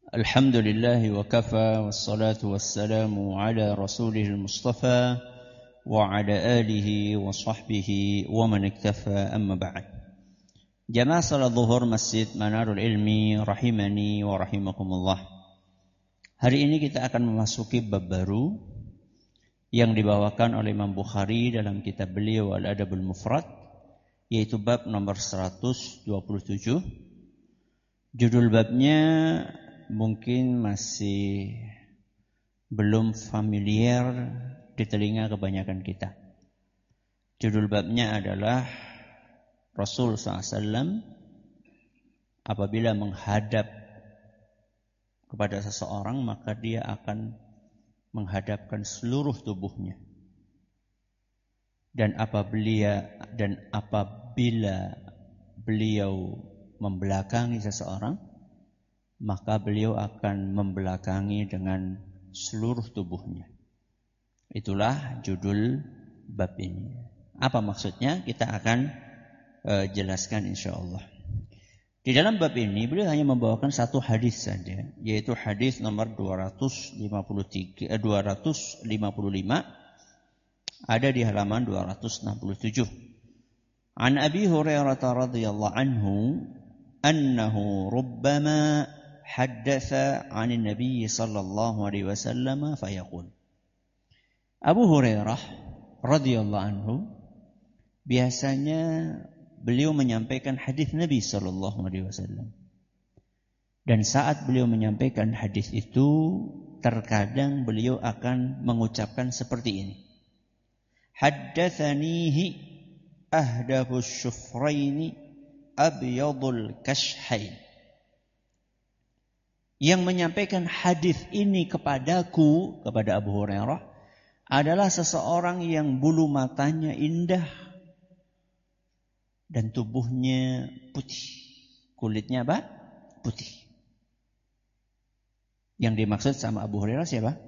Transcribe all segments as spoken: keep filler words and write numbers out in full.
Alhamdulillah wa kafa wassalatu wassalamu ala rasulihil mustafa wa ala alihi wa sahbihi wa man iktafa amma ba'd. Jamaah salat zuhur Masjid Manarul Ilmi rahimani wa rahimakumullah. Hari ini kita akan memasuki bab baru yang dibawakan oleh Imam Bukhari dalam kitab beliau Al-Adabul Mufrad, yaitu bab nomor seratus dua puluh tujuh. Judul babnya mungkin masih belum familiar di telinga kebanyakan kita. Judul babnya adalah Rasul sallallahu alaihi wasallam apabila menghadap kepada seseorang, maka dia akan menghadapkan seluruh tubuhnya. Dan apabila dan apabila beliau membelakangi seseorang, maka beliau akan membelakangi dengan seluruh tubuhnya. Itulah judul bab ini. Apa maksudnya? Kita akan uh, jelaskan insyaallah. Di dalam bab ini beliau hanya membawakan satu hadis saja, yaitu hadis nomor dua ratus lima puluh tiga, eh, dua ratus lima puluh lima, ada di halaman dua ratus enam puluh tujuh. An Abi Hurairah radhiyallahu anhu annahu rubbama haddatha 'anil Nabi sallallahu alaihi wasallam fayaqul. Abu Hurairah radhiyallahu anhu biasanya beliau menyampaikan hadis Nabi sallallahu alaihi wasallam. Dan saat beliau menyampaikan hadis itu, terkadang beliau akan mengucapkan seperti ini. Haddatsanihi ahdafus syufraini abyadul kashhain. Yang menyampaikan hadis ini kepadaku, kepada Abu Hurairah, adalah seseorang yang bulu matanya indah dan tubuhnya putih. Kulitnya apa? Putih. Yang dimaksud sama Abu Hurairah siapa?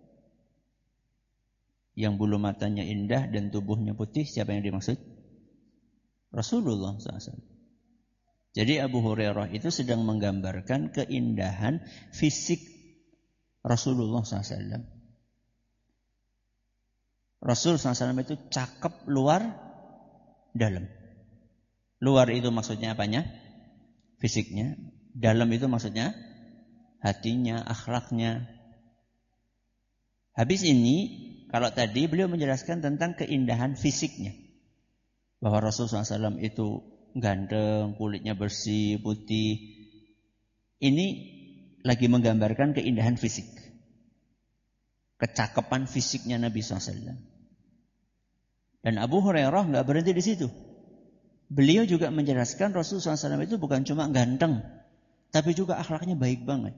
Yang bulu matanya indah dan tubuhnya putih, siapa yang dimaksud? Rasulullah sallallahu alaihi wasallam. Jadi Abu Hurairah itu sedang menggambarkan keindahan fisik Rasulullah sallallahu alaihi wasallam. Rasul sallallahu alaihi wasallam itu cakep luar dalam. Luar itu maksudnya apanya? Fisiknya. Dalam itu maksudnya hatinya, akhlaknya. Habis ini, kalau tadi beliau menjelaskan tentang keindahan fisiknya. Bahwa Rasul sallallahu alaihi wasallam itu ganteng, kulitnya bersih, putih. Ini lagi menggambarkan keindahan fisik, kecakapan fisiknya Nabi sallallahu alaihi wasallam. Dan Abu Hurairah nggak berhenti di situ. Beliau juga menjelaskan Rasul sallallahu alaihi wasallam itu bukan cuma ganteng, tapi juga akhlaknya baik banget.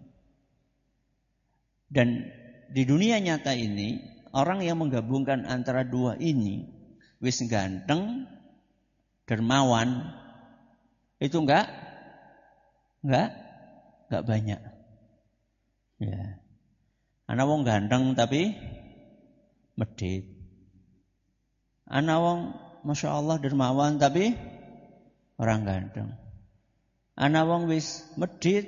Dan di dunia nyata ini, orang yang menggabungkan antara dua ini, wis ganteng, dermawan, itu enggak enggak enggak banyak. Ya. Ana wong ganteng tapi medhit. Ana wong Masya Allah dermawan tapi orang ganteng. Ana wong wis medhit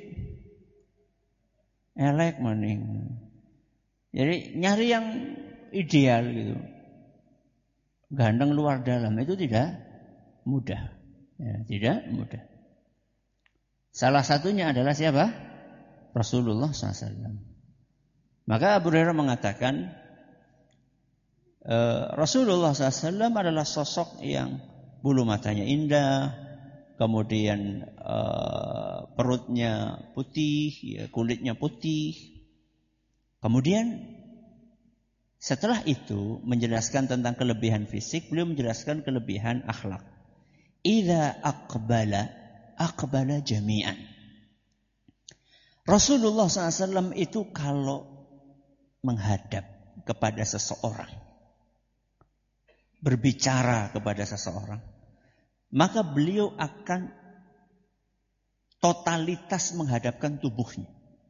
elek maning. Jadi nyari yang ideal gitu. Ganteng luar dalam itu tidak mudah. Ya, tidak mudah. Salah satunya adalah siapa? Rasulullah sallallahu alaihi wasallam. Maka Abu Hurairah mengatakan e, Rasulullah sallallahu alaihi wasallam adalah sosok yang bulu matanya indah, kemudian e, perutnya putih, ya, kulitnya putih. Kemudian setelah itu menjelaskan tentang kelebihan fisik, beliau menjelaskan kelebihan akhlak. Idza aqbala aqbala jami'an. Rasulullah sallallahu alaihi wasallam itu kalau menghadap kepada seseorang, berbicara kepada seseorang, maka beliau akan totalitas menghadapkan tubuhnya.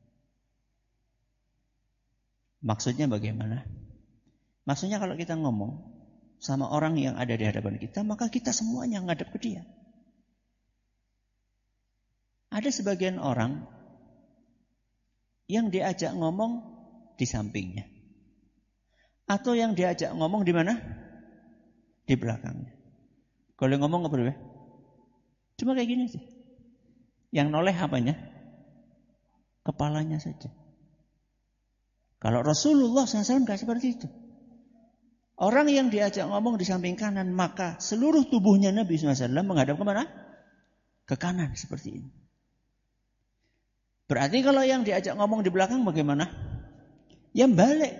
Maksudnya bagaimana? Maksudnya kalau kita ngomong sama orang yang ada di hadapan kita, maka kita semuanya ngadep ke dia. Ada sebagian orang yang diajak ngomong di sampingnya. Atau yang diajak ngomong di mana? Di belakangnya. Kalau ngomong apa ya? Cuma kayak gini aja. Yang noleh apanya? Kepalanya saja. Kalau Rasulullah shallallahu alaihi wasallam gak seperti itu. Orang yang diajak ngomong di samping kanan, maka seluruh tubuhnya Nabi shallallahu alaihi wasallam menghadap kemana? Ke kanan seperti ini. Berarti kalau yang diajak ngomong di belakang bagaimana? Yang balik.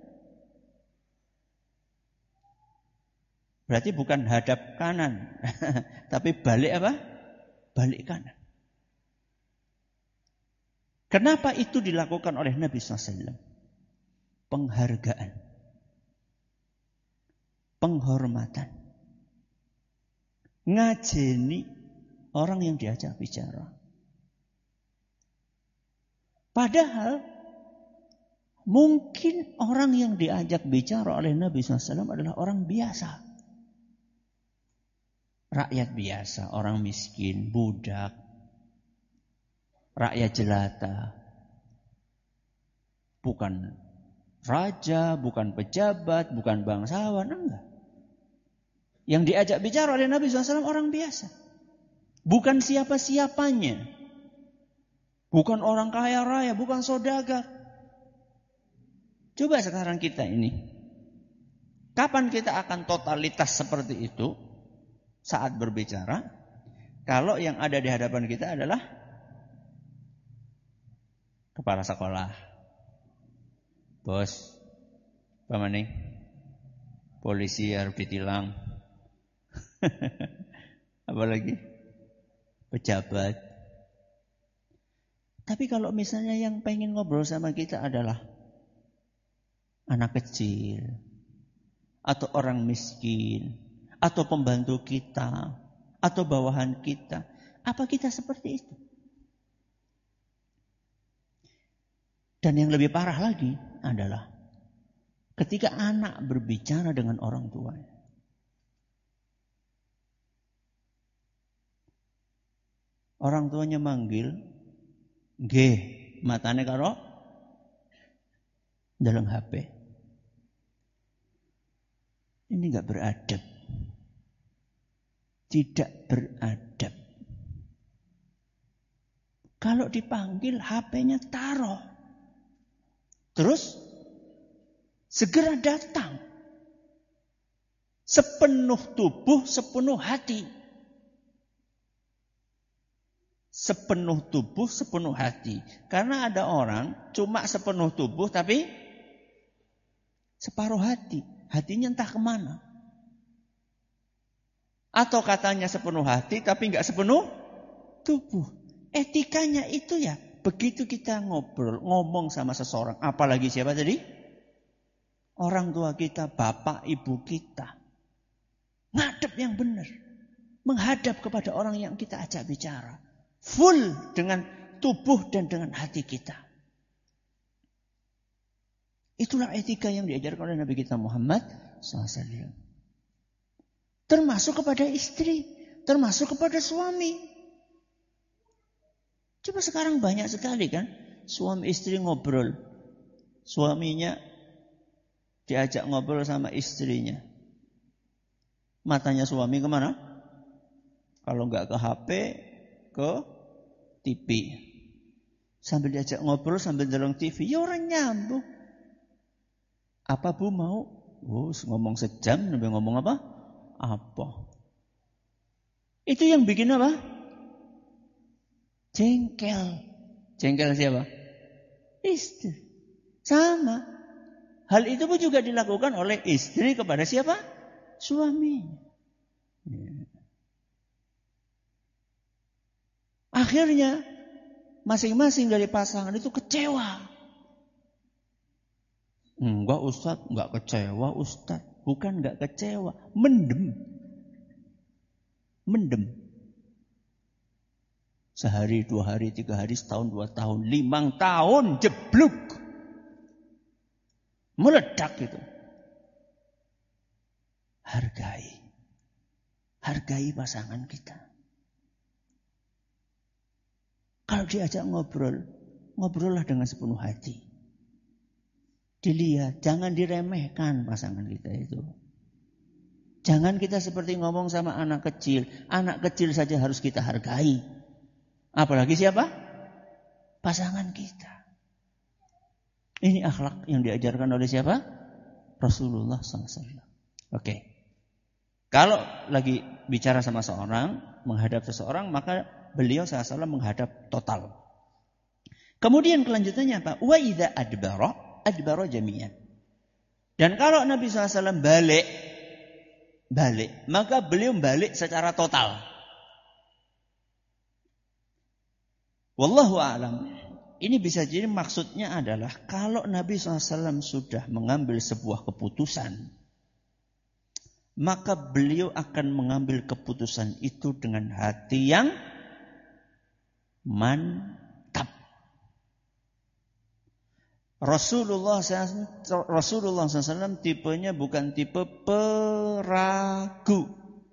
Berarti bukan hadap kanan. Tapi balik apa? Balik kanan. Kenapa itu dilakukan oleh Nabi shallallahu alaihi wasallam? Penghargaan. Penghormatan. Ngajeni orang yang diajak bicara. Padahal mungkin orang yang diajak bicara oleh Nabi shallallahu alaihi wasallam adalah orang biasa. Rakyat biasa, orang miskin, budak, rakyat jelata. Bukan raja, bukan pejabat, bukan bangsawan, enggak. Yang diajak bicara oleh Nabi shallallahu alaihi wasallam orang biasa. Bukan siapa-siapanya. Bukan orang kaya raya, bukan saudagar. Coba sekarang kita ini. Kapan kita akan totalitas seperti itu? Saat berbicara. Kalau yang ada di hadapan kita adalah kepala sekolah. Bos. Apa nih? Polisi harus ditilang. Apalagi? Pejabat. Tapi kalau misalnya yang pengen ngobrol sama kita adalah anak kecil, atau orang miskin, atau pembantu kita, atau bawahan kita, apa kita seperti itu? Dan yang lebih parah lagi adalah ketika anak berbicara dengan orang tuanya. Orang tuanya manggil, nggih, matane karo dalam H P. Ini enggak beradab. Tidak beradab. Kalau dipanggil H P-nya taruh. Terus segera datang. Sepenuh tubuh, sepenuh hati. Sepenuh tubuh, sepenuh hati. Karena ada orang cuma sepenuh tubuh tapi separuh hati. Hatinya entah kemana. Atau katanya sepenuh hati tapi enggak sepenuh tubuh. Etikanya itu ya. Begitu kita ngobrol, ngomong sama seseorang. Apalagi siapa tadi? Orang tua kita, bapak, ibu kita. Ngadep yang benar. Menghadap kepada orang yang kita ajak bicara. Full dengan tubuh dan dengan hati kita. Itulah etika yang diajarkan oleh Nabi kita Muhammad shallallahu alaihi wasallam. Termasuk kepada istri. Termasuk kepada suami. Coba sekarang banyak sekali kan. Suami istri ngobrol. Suaminya diajak ngobrol sama istrinya. Matanya suami kemana? Kalau enggak ke H P, ke T V. Sambil diajak ngobrol, sambil dorong T V. Ya orang nyambung. Apa bu mau? Oh, ngomong sejam, sambil ngomong apa? Apa? Itu yang bikin apa? Jengkel. Jengkel siapa? Istri. Sama. Hal itu pun juga dilakukan oleh istri kepada siapa? Suami. Akhirnya masing-masing dari pasangan itu kecewa. Enggak Ustaz, enggak kecewa Ustaz. Bukan enggak kecewa, mendem. Mendem. Sehari, dua hari, tiga hari, setahun, dua tahun, limang tahun, jebluk. Meledak itu. Hargai. Hargai pasangan kita. Kalau diajak ngobrol, ngobrollah dengan sepenuh hati. Dilihat, jangan diremehkan pasangan kita itu. Jangan kita seperti ngomong sama anak kecil. Anak kecil saja harus kita hargai. Apalagi siapa? Pasangan kita. Ini akhlak yang diajarkan oleh siapa? Rasulullah shallallahu alaihi wasallam. Oke. Kalau lagi bicara sama seorang, menghadap seseorang, maka beliau shallallahu alaihi wasallam menghadap total. Kemudian kelanjutannya apa? Wa idza adbara, adbara jami'an. Dan kalau Nabi shallallahu alaihi wasallam balik, balik, maka beliau balik secara total. Wallahu a'lam. Ini bisa jadi maksudnya adalah kalau Nabi shallallahu alaihi wasallam sudah mengambil sebuah keputusan, maka beliau akan mengambil keputusan itu dengan hati yang mantap. Rasulullah Rasulullah shallallahu alaihi wasallam tipenya bukan tipe peragu.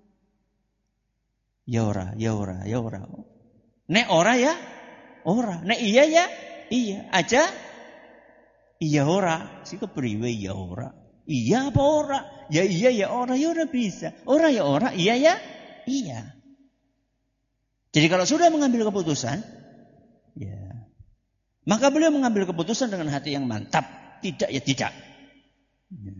Ya ora, ya ora, ya ora. Nek ora ya ora. Nek iya ya iya. Aja iya ora. Si kepriwe ya ora. Iya apa ora? Ya iya ya ora, ya ora bisa. Ora ya ora, iya ya iya. Jadi kalau sudah mengambil keputusan, ya, maka beliau mengambil keputusan dengan hati yang mantap. Tidak ya tidak. Ya.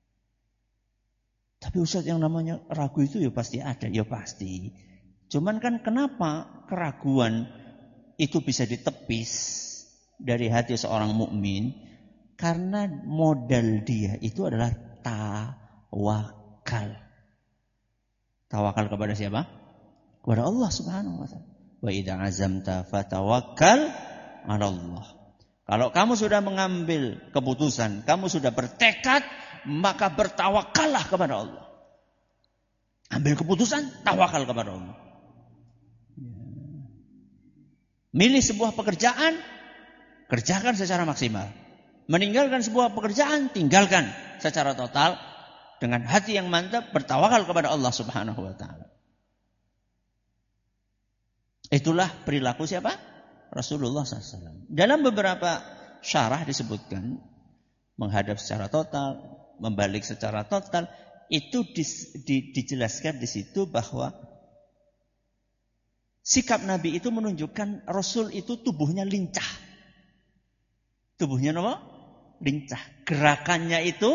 Tapi Ustaz, yang namanya ragu itu ya pasti ada, ya pasti. Cuman kan kenapa keraguan itu bisa ditepis dari hati seorang mukmin? Karena modal dia itu adalah tawakal. Tawakal kepada siapa? Kepada Allah Subhanahu wa taala. Wa idza azamta fatawakkal 'ala Allah. Kalau kamu sudah mengambil keputusan, kamu sudah bertekad, maka bertawakallah kepada Allah. Ambil keputusan, tawakal kepada Allah. Milih sebuah pekerjaan, kerjakan secara maksimal. Meninggalkan sebuah pekerjaan, tinggalkan secara total dengan hati yang mantap, bertawakal kepada Allah Subhanahu wa taala. Itulah perilaku siapa? Rasulullah shallallahu alaihi wasallam. Dalam beberapa syarah disebutkan menghadap secara total, membalik secara total, itu di, di, dijelaskan di situ bahwa sikap Nabi itu menunjukkan Rasul itu tubuhnya lincah. Tubuhnya apa? Lincah. Gerakannya itu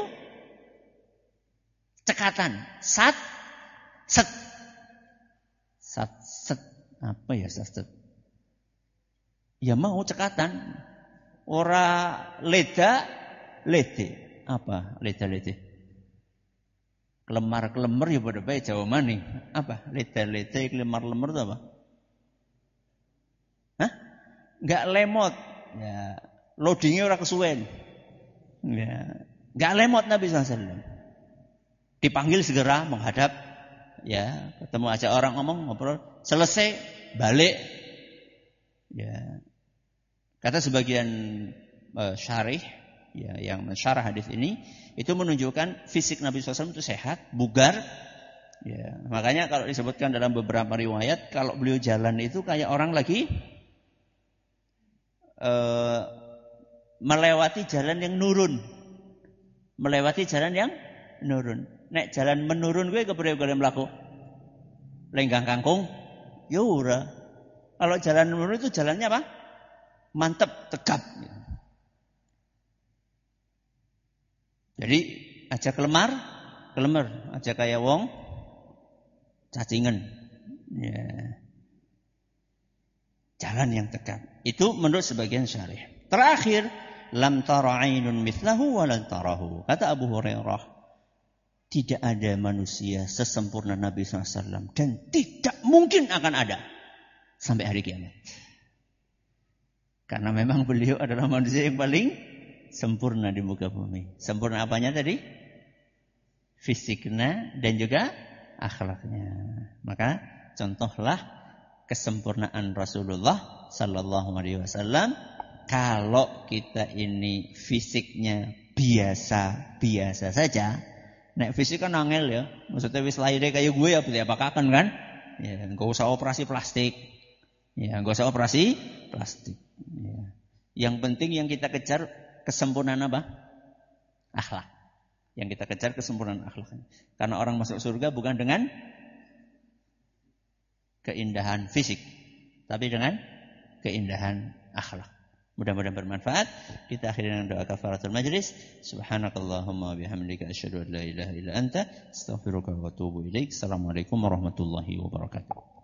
cekatan. Sat, set. Sat, set. Apa ya sat, set? Ya mau cekatan. Ora leda, lede. Apa leda, lede? Kelemar-kelemar ya pada baik Jawa maning. Apa? Leda, lede, kelemar-lemar itu apa? Hah? Enggak lemot. Ya, loadingnya ora kesuwen. Ya, enggak lemot Nabi shallallahu alaihi wasallam. Dipanggil segera menghadap, ya, ketemu aja orang ngomong, ngobrol, selesai, balik. Ya. Kata sebagian uh, syarih, ya, yang mensyarah hadis ini, itu menunjukkan fisik Nabi shallallahu alaihi wasallam itu sehat, bugar. Ya, makanya kalau disebutkan dalam beberapa riwayat, kalau beliau jalan itu kayak orang lagi uh, melewati jalan yang nurun. Melewati jalan yang nurun. Nek jalan menurun gue kepriye gue mlaku? Lenggang kangkung? Ya ora. Kalau jalan menurun itu jalannya apa? Mantep, tegap. Jadi aja kelemar, kelemar, aja kayak wong cacingan. Ya. Jalan yang tegap. Itu menurut sebagian syarih. Terakhir, lam tara 'ainun mithlahu wa lan tarahu. Kata Abu Hurairah, tidak ada manusia sesempurna Nabi shallallahu alaihi wasallam dan tidak mungkin akan ada sampai hari kiamat. Karena memang beliau adalah manusia yang paling sempurna di muka bumi. Sempurna apanya tadi? Fisiknya dan juga akhlaknya. Maka contohlah kesempurnaan Rasulullah sallallahu alaihi wasallam. Kalau kita ini fisiknya biasa-biasa saja, nek fisik kan angel ya, maksudnya wis lahirnya kayak gue ya, berarti apa kakan kan? Ya, enggak usah operasi plastik. Ya, enggak usah operasi plastik. Ya. Yang penting yang kita kejar kesempurnaan apa? Akhlak. Yang kita kejar kesempurnaan akhlak. Karena orang masuk surga bukan dengan keindahan fisik, tapi dengan keindahan akhlak. Mudah-mudahan bermanfaat. Kita akhiri dengan doa kafaratul majlis. Subhanakallahumma bihamdika asyhadu an la ilaha illa anta astaghfiruka wa atubu ilaik. Assalamualaikum warahmatullahi wabarakatuh.